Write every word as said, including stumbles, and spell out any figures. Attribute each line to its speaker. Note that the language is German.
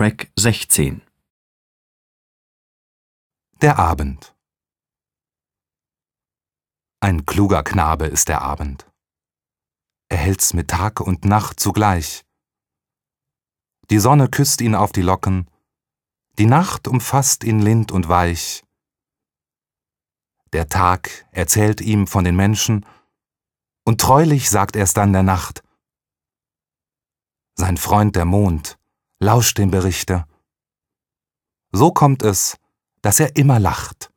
Speaker 1: Track sechzehn.
Speaker 2: Der Abend. Ein kluger Knabe ist der Abend. Er hält's mit Tag und Nacht zugleich. Die Sonne küsst ihn auf die Locken, die Nacht umfasst ihn lind und weich. Der Tag erzählt ihm von den Menschen, und treulich sagt er's dann der Nacht. Sein Freund der Mond lauscht dem Berichte. So kommt es, dass er immer lacht.